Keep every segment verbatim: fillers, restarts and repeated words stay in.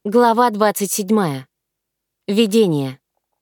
Глава двадцать седьмая. Видение.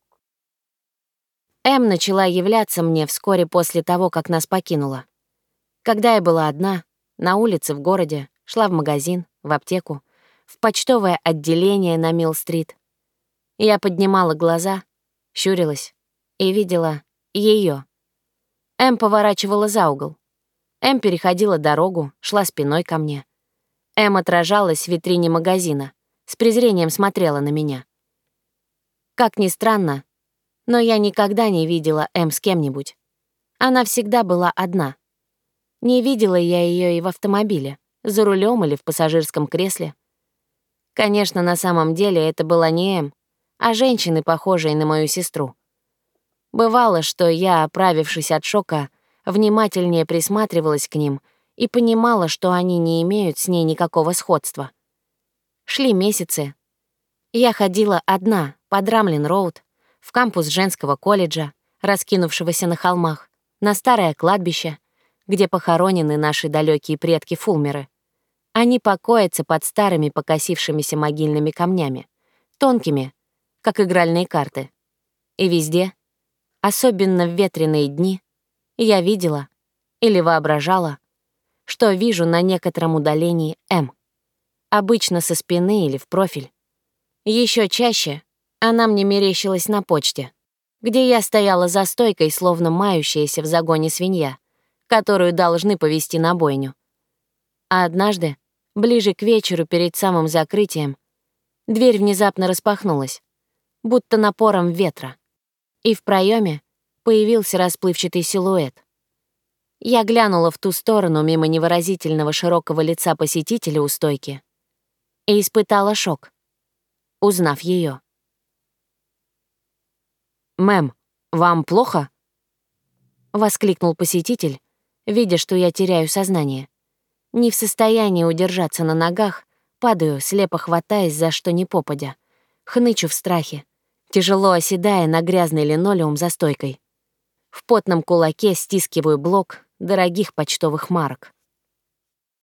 Эм начала являться мне вскоре после того, как нас покинула. Когда я была одна, на улице в городе, шла в магазин, в аптеку, в почтовое отделение на Милл-стрит. Я поднимала глаза, щурилась и видела ее. Эм поворачивала за угол. Эм переходила дорогу, шла спиной ко мне. Эм отражалась в витрине магазина, с презрением смотрела на меня. Как ни странно, но я никогда не видела Эм с кем-нибудь. Она всегда была одна. Не видела я ее и в автомобиле, за рулем или в пассажирском кресле. Конечно, на самом деле это была не Эм, а женщины, похожие на мою сестру. Бывало, что я, оправившись от шока, внимательнее присматривалась к ним и понимала, что они не имеют с ней никакого сходства. Шли месяцы. Я ходила одна по Драмлин-роуд, в кампус женского колледжа, раскинувшегося на холмах, на старое кладбище, где похоронены наши далекие предки Фулмеры. Они покоятся под старыми покосившимися могильными камнями, тонкими, как игральные карты. И везде, особенно в ветреные дни, я видела или воображала, что вижу на некотором удалении Эм, обычно со спины или в профиль. Еще чаще она мне мерещилась на почте, где я стояла за стойкой, словно мающаяся в загоне свинья, которую должны повезти на бойню. А однажды, ближе к вечеру перед самым закрытием, дверь внезапно распахнулась, будто напором ветра, и в проеме появился расплывчатый силуэт. Я глянула в ту сторону мимо невыразительного широкого лица посетителя у стойки и испытала шок, узнав ее. «Мэм, вам плохо?» — воскликнул посетитель, видя, что я теряю сознание. Не в состоянии удержаться на ногах, падаю, слепо хватаясь за что ни попадя, хнычу в страхе, тяжело оседая на грязный линолеум за стойкой. В потном кулаке стискиваю блок дорогих почтовых марок.